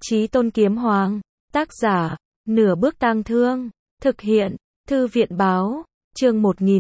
Chí Tôn Kiếm Hoàng, tác giả, Nửa Bước Tang Thương, thực hiện, Thư viện báo, chương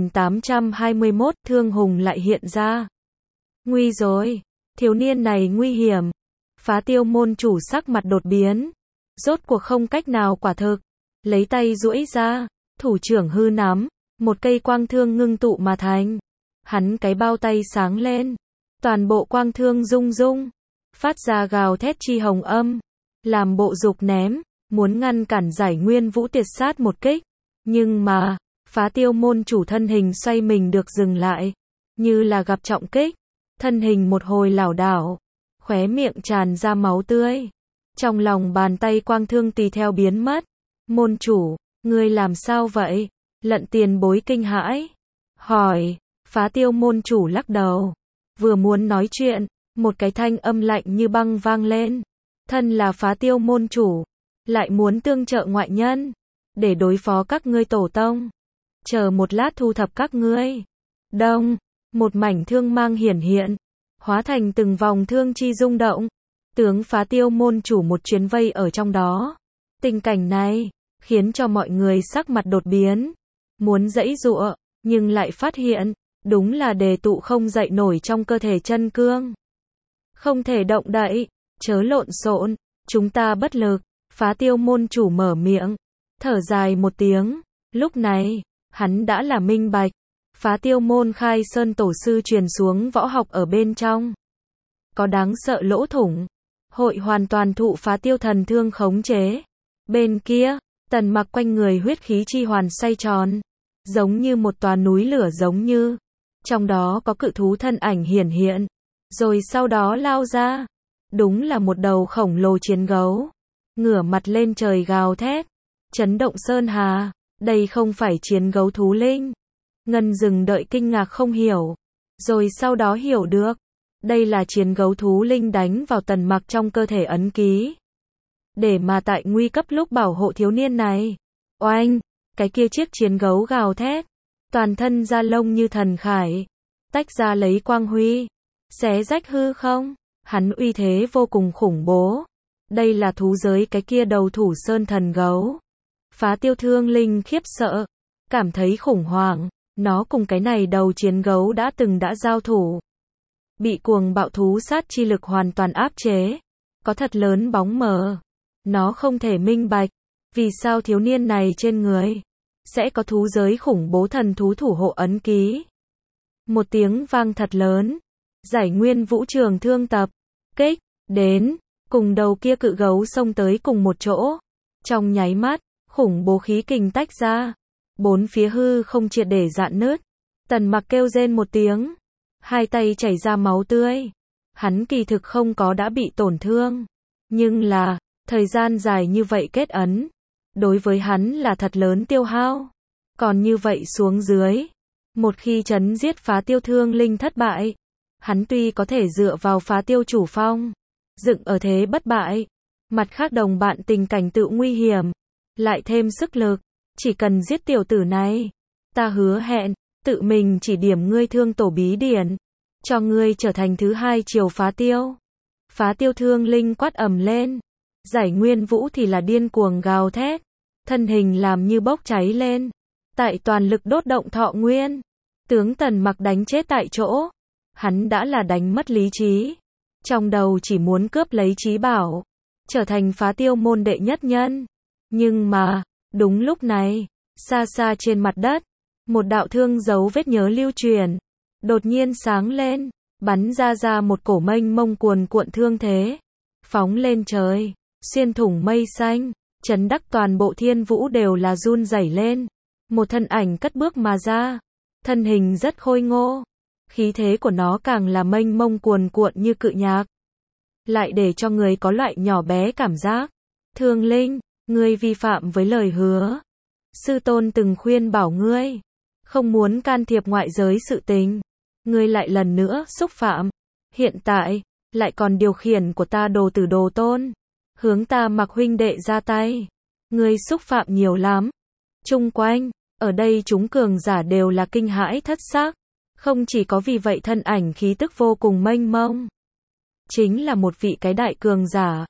1821, Thương Hùng lại hiện ra. Nguy rồi, thiếu niên này nguy hiểm. Phá Tiêu môn chủ sắc mặt đột biến, rốt cuộc không cách nào quả thực, lấy tay duỗi ra, thủ trưởng hư nắm, một cây quang thương ngưng tụ mà thành. Hắn cái bao tay sáng lên, toàn bộ quang thương rung rung, phát ra gào thét chi hồng âm, làm bộ dục ném, muốn ngăn cản Giải Nguyên Vũ tiệt sát một kích. Nhưng mà, Phá Tiêu môn chủ thân hình xoay mình được dừng lại, như là gặp trọng kích, thân hình một hồi lảo đảo, khóe miệng tràn ra máu tươi. Trong lòng bàn tay quang thương tùy theo biến mất. Môn chủ, ngươi làm sao vậy? Lận Tiền Bối kinh hãi, hỏi. Phá Tiêu môn chủ lắc đầu, vừa muốn nói chuyện, một cái thanh âm lạnh như băng vang lên. Thân là Phá Tiêu môn chủ, lại muốn tương trợ ngoại nhân, để đối phó các ngươi tổ tông. Chờ một lát thu thập các ngươi. Đông, một mảnh thương mang hiển hiện, hóa thành từng vòng thương chi rung động. Tướng Phá Tiêu môn chủ một chuyến vây ở trong đó. Tình cảnh này, khiến cho mọi người sắc mặt đột biến. Muốn giãy giụa, nhưng lại phát hiện, đúng là đề tụ không dậy nổi trong cơ thể chân cương. Không thể động đậy, chớ lộn xộn, chúng ta bất lực. Phá Tiêu môn chủ mở miệng, thở dài một tiếng. Lúc này, hắn đã là minh bạch. Phá Tiêu môn khai sơn tổ sư truyền xuống võ học ở bên trong, có đáng sợ lỗ thủng, hội hoàn toàn thụ Phá Tiêu thần thương khống chế. Bên kia, Tần Mặc quanh người huyết khí chi hoàn xoay tròn, giống như một tòa núi lửa giống như. Trong đó có cự thú thân ảnh hiển hiện, rồi sau đó lao ra. Đúng là một đầu khổng lồ chiến gấu, ngửa mặt lên trời gào thét, chấn động sơn hà. Đây không phải chiến gấu thú linh. Ngân Dừng đợi kinh ngạc không hiểu, rồi sau đó hiểu được. Đây là chiến gấu thú linh đánh vào Tần Mặc trong cơ thể ấn ký, để mà tại nguy cấp lúc bảo hộ thiếu niên này. Oanh, cái kia chiếc chiến gấu gào thét, toàn thân da lông như thần khải, tách ra lấy quang huy, xé rách hư không. Hắn uy thế vô cùng khủng bố. Đây là thú giới cái kia đầu thủ sơn thần gấu. Phá Tiêu thương linh khiếp sợ, cảm thấy khủng hoảng. Nó cùng cái này đầu chiến gấu đã giao thủ, bị cuồng bạo thú sát chi lực hoàn toàn áp chế, có thật lớn bóng mờ. Nó không thể minh bạch, vì sao thiếu niên này trên người sẽ có thú giới khủng bố thần thú thủ hộ ấn ký. Một tiếng vang thật lớn, Giải Nguyên Vũ trường thương tập kích đến, cùng đầu kia cự gấu xông tới cùng một chỗ. Trong nháy mắt, khủng bố khí kình tách ra, bốn phía hư không triệt để rạn nứt. Tần Mặc kêu rên một tiếng, hai tay chảy ra máu tươi. Hắn kỳ thực không có đã bị tổn thương, nhưng là, thời gian dài như vậy kết ấn, đối với hắn là thật lớn tiêu hao. Còn như vậy xuống dưới, một khi trấn giết Phá Tiêu thương linh thất bại, hắn tuy có thể dựa vào Phá Tiêu chủ phong, dựng ở thế bất bại, mặt khác đồng bạn tình cảnh tự nguy hiểm, lại thêm sức lực. Chỉ cần giết tiểu tử này, ta hứa hẹn, tự mình chỉ điểm ngươi thương tổ bí điển, cho ngươi trở thành thứ hai triều Phá Tiêu. Phá Tiêu thương linh quát ầm lên, Giải Nguyên Vũ thì là điên cuồng gào thét, thân hình làm như bốc cháy lên, tại toàn lực đốt động thọ nguyên. Tướng Tần Mặc đánh chết tại chỗ, hắn đã là đánh mất lý trí, trong đầu chỉ muốn cướp lấy trí bảo, trở thành Phá Tiêu môn đệ nhất nhân. Nhưng mà, đúng lúc này, xa xa trên mặt đất, một đạo thương dấu vết nhớ lưu truyền, đột nhiên sáng lên, bắn ra một cổ mênh mông cuồn cuộn thương thế, phóng lên trời, xuyên thủng mây xanh, chấn đắc toàn bộ thiên vũ đều là run rẩy lên. Một thân ảnh cất bước mà ra, thân hình rất khôi ngô, khí thế của nó càng là mênh mông cuồn cuộn như cự nhạc, lại để cho người có loại nhỏ bé cảm giác. Thương linh, ngươi vi phạm với lời hứa. Sư tôn từng khuyên bảo ngươi, không muốn can thiệp ngoại giới sự tình. Ngươi lại lần nữa xúc phạm. Hiện tại, lại còn điều khiển của ta đồ tử đồ tôn, hướng ta Mặc huynh đệ ra tay. Ngươi xúc phạm nhiều lắm. Chung quanh, ở đây chúng cường giả đều là kinh hãi thất xác. Không chỉ có vì vậy thân ảnh khí tức vô cùng mênh mông, chính là một vị cái đại cường giả,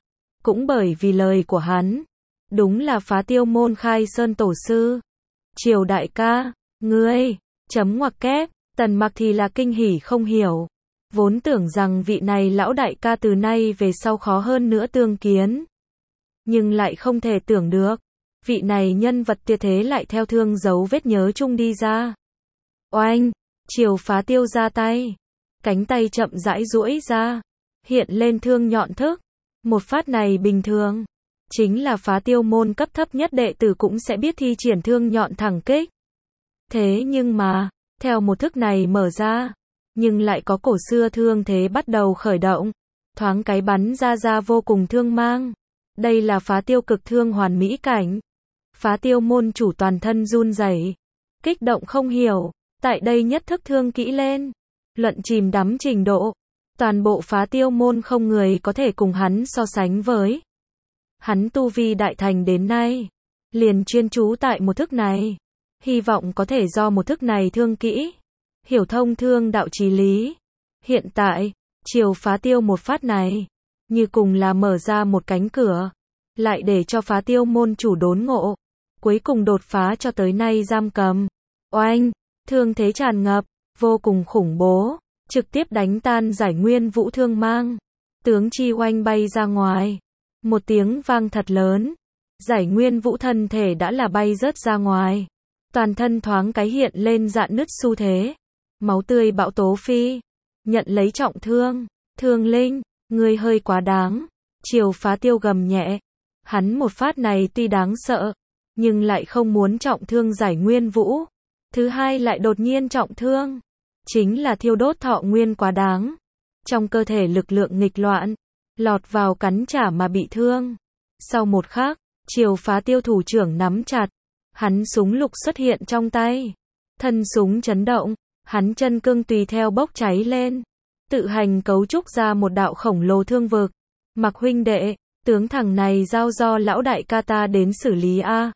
cũng bởi vì lời của hắn. Đúng là Phá Tiêu môn Khai Sơn tổ sư. Triều đại ca, ngươi, chấm ngoặc kép, Tần Mặc thì là kinh hỉ không hiểu. Vốn tưởng rằng vị này lão đại ca từ nay về sau khó hơn nữa tương kiến. Nhưng lại không thể tưởng được, vị này nhân vật tuyệt thế lại theo thương dấu vết nhớ chung đi ra. Oanh, Triều Phá Tiêu ra tay, cánh tay chậm rãi duỗi ra, hiện lên thương nhọn thức. Một phát này bình thường, chính là Phá Tiêu môn cấp thấp nhất đệ tử cũng sẽ biết thi triển thương nhọn thẳng kích. Thế nhưng mà, theo một thức này mở ra, nhưng lại có cổ xưa thương thế bắt đầu khởi động, thoáng cái bắn ra vô cùng thương mang. Đây là Phá Tiêu cực thương hoàn mỹ cảnh. Phá Tiêu môn chủ toàn thân run rẩy, kích động không hiểu, tại đây nhất thức thương kỹ lên, luận chìm đắm trình độ, toàn bộ Phá Tiêu môn không người có thể cùng hắn so sánh với. Hắn tu vi đại thành đến nay, liền chuyên chú tại một thức này, hy vọng có thể do một thức này thương kỹ, hiểu thông thương đạo chí lý. Hiện tại, Triều Phá Tiêu một phát này, như cùng là mở ra một cánh cửa, lại để cho Phá Tiêu môn chủ đốn ngộ, cuối cùng đột phá cho tới nay giam cầm. Oanh, thương thế tràn ngập, vô cùng khủng bố, trực tiếp đánh tan Giải Nguyên Vũ thương mang, tướng chi oanh bay ra ngoài. Một tiếng vang thật lớn, Giải Nguyên Vũ thân thể đã là bay rớt ra ngoài, toàn thân thoáng cái hiện lên rạn nứt xu thế, máu tươi bão tố phi, nhận lấy trọng thương. Thương linh, ngươi hơi quá đáng. Triều Phá Tiêu gầm nhẹ, hắn một phát này tuy đáng sợ, nhưng lại không muốn trọng thương Giải Nguyên Vũ. Thứ hai lại đột nhiên trọng thương, chính là thiêu đốt thọ nguyên quá đáng. Trong cơ thể lực lượng nghịch loạn, lọt vào cắn trả mà bị thương. Sau một khắc, Triều Phá Tiêu thủ trưởng nắm chặt, hắn súng lục xuất hiện trong tay. Thân súng chấn động, hắn chân cương tùy theo bốc cháy lên, tự hành cấu trúc ra một đạo khổng lồ thương vực. Mặc huynh đệ, tướng thằng này giao do lão đại ca ta đến xử lý a.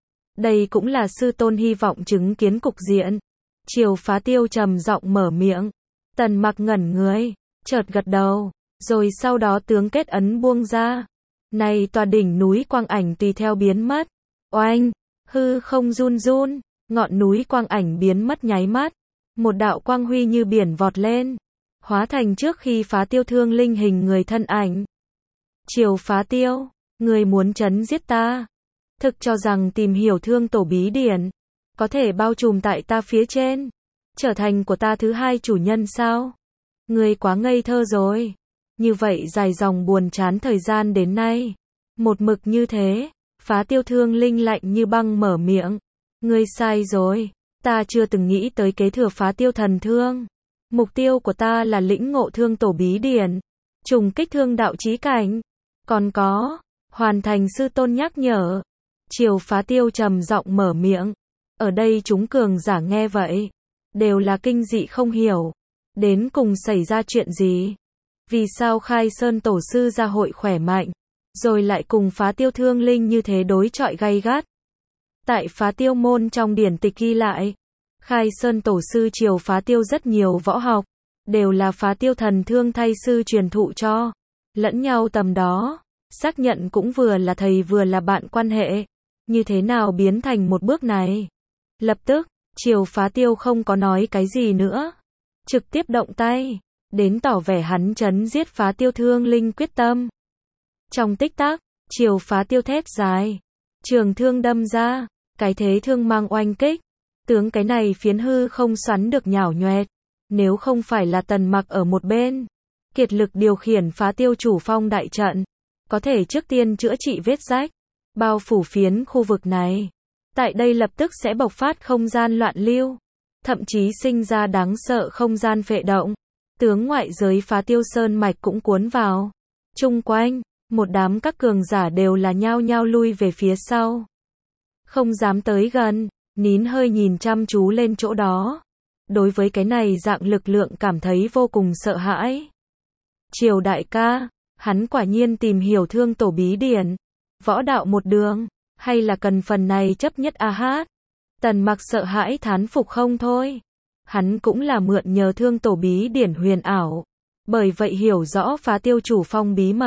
Đây cũng là sư tôn hy vọng chứng kiến cục diện. Triều Phá Tiêu trầm giọng mở miệng. Tần Mặc ngẩn người, chợt gật đầu, rồi sau đó tướng kết ấn buông ra. Này tòa đỉnh núi quang ảnh tùy theo biến mất. Oanh, hư không run run, ngọn núi quang ảnh biến mất nháy mắt. Một đạo quang huy như biển vọt lên, hóa thành trước khi Phá Tiêu thương linh hình người thân ảnh. Triều Phá Tiêu, người muốn trấn giết ta? Thực cho rằng tìm hiểu thương tổ bí điển, có thể bao trùm tại ta phía trên, trở thành của ta thứ hai chủ nhân sao? Người quá ngây thơ rồi. Như vậy dài dòng buồn chán thời gian đến nay, một mực như thế. Phá Tiêu thương linh lạnh như băng mở miệng. Ngươi sai rồi, ta chưa từng nghĩ tới kế thừa Phá Tiêu thần thương. Mục tiêu của ta là lĩnh ngộ thương tổ bí điển, trùng kích thương đạo chí cảnh. Còn có, hoàn thành sư tôn nhắc nhở. Triều Phá Tiêu trầm giọng mở miệng. Ở đây chúng cường giả nghe vậy, đều là kinh dị không hiểu. Đến cùng xảy ra chuyện gì? Vì sao Khai Sơn tổ sư ra hội khỏe mạnh, rồi lại cùng Phá Tiêu thương linh như thế đối chọi gay gắt? Tại Phá Tiêu môn trong điển tịch ghi lại, Khai Sơn tổ sư Triều Phá Tiêu rất nhiều võ học, đều là Phá Tiêu thần thương thay sư truyền thụ cho, lẫn nhau tầm đó, xác nhận cũng vừa là thầy vừa là bạn quan hệ, như thế nào biến thành một bước này? Lập tức, Triều Phá Tiêu không có nói cái gì nữa, trực tiếp động tay, đến tỏ vẻ hắn trấn giết Phá Tiêu thương linh quyết tâm. Trong tích tắc, Triều Phá Tiêu thét dài, trường thương đâm ra, cái thế thương mang oanh kích, tướng cái này phiến hư không xoắn được nhảo nhoẹt. Nếu không phải là Tần Mặc ở một bên, kiệt lực điều khiển Phá Tiêu chủ phong đại trận, có thể trước tiên chữa trị vết rách, bao phủ phiến khu vực này. Tại đây lập tức sẽ bộc phát không gian loạn lưu, thậm chí sinh ra đáng sợ không gian phệ động. Tướng ngoại giới Phá Tiêu sơn mạch cũng cuốn vào. Chung quanh, một đám các cường giả đều là nhao nhao lui về phía sau, không dám tới gần, nín hơi nhìn chăm chú lên chỗ đó. Đối với cái này dạng lực lượng cảm thấy vô cùng sợ hãi. Triều đại ca, hắn quả nhiên tìm hiểu thương tổ bí điển, võ đạo một đường, hay là cần phần này chấp nhất a hát? Tần Mặc sợ hãi thán phục không thôi. Hắn cũng là mượn nhờ thương tổ bí điển huyền ảo, bởi vậy hiểu rõ Phá Tiêu chủ phong bí mật.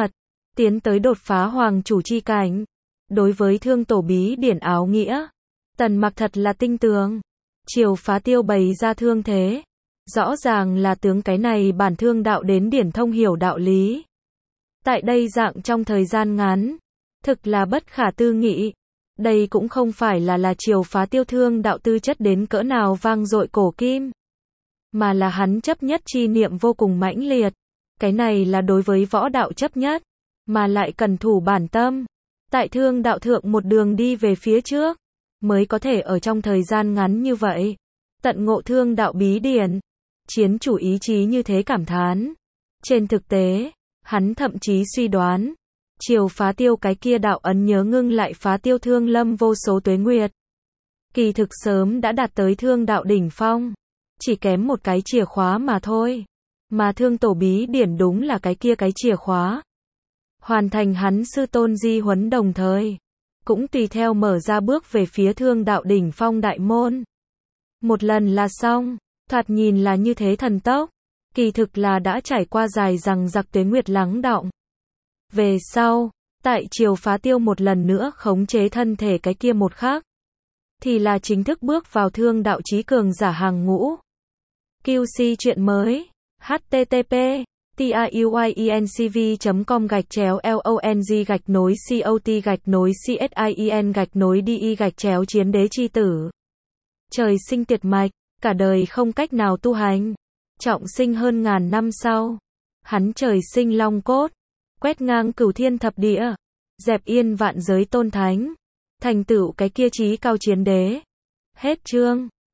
tiến tới đột phá hoàng chủ chi cảnh. Đối với Thương Tổ bí điển áo nghĩa, Tần Mặc thật là tinh tường. Triều Phá Tiêu bày ra thương thế, rõ ràng là tướng cái này bản thương đạo đến điển thông hiểu đạo lý. Tại đây dạng trong thời gian ngắn, thực là bất khả tư nghị. Đây cũng không phải là Triều Phá Tiêu thương đạo tư chất đến cỡ nào vang dội cổ kim, mà là hắn chấp nhất chi niệm vô cùng mãnh liệt. Cái này là đối với võ đạo chấp nhất, mà lại cần thủ bản tâm. Tại thương đạo thượng một đường đi về phía trước, mới có thể ở trong thời gian ngắn như vậy, tận ngộ thương đạo bí điển. Chiến chủ ý chí như thế cảm thán. Trên thực tế, hắn thậm chí suy đoán, Triều Phá Tiêu cái kia đạo ấn nhớ ngưng lại Phá Tiêu thương lâm vô số tuế nguyệt. Kỳ thực sớm đã đạt tới thương đạo đỉnh phong, chỉ kém một cái chìa khóa mà thôi. Mà Thương Tổ bí điển đúng là cái kia cái chìa khóa. Hoàn thành hắn sư tôn di huấn đồng thời, cũng tùy theo mở ra bước về phía thương đạo đỉnh phong đại môn. Một lần là xong, thoạt nhìn là như thế thần tốc, kỳ thực là đã trải qua dài rằng giặc tuế nguyệt lắng đọng. Về sau, tại Triều Phá Tiêu một lần nữa khống chế thân thể cái kia một khắc, thì là chính thức bước vào thương đạo chí cường giả hàng ngũ. QC chuyện mới, http tayuincv.com/long/cot/csin/di-chiến đế chi tử. Trời sinh tiệt mạch, cả đời không cách nào tu hành. Trọng sinh hơn ngàn năm sau, hắn trời sinh long cốt, quét ngang cửu thiên thập địa, dẹp yên vạn giới tôn thánh, thành tựu cái kia chí cao chiến đế. Hết chương.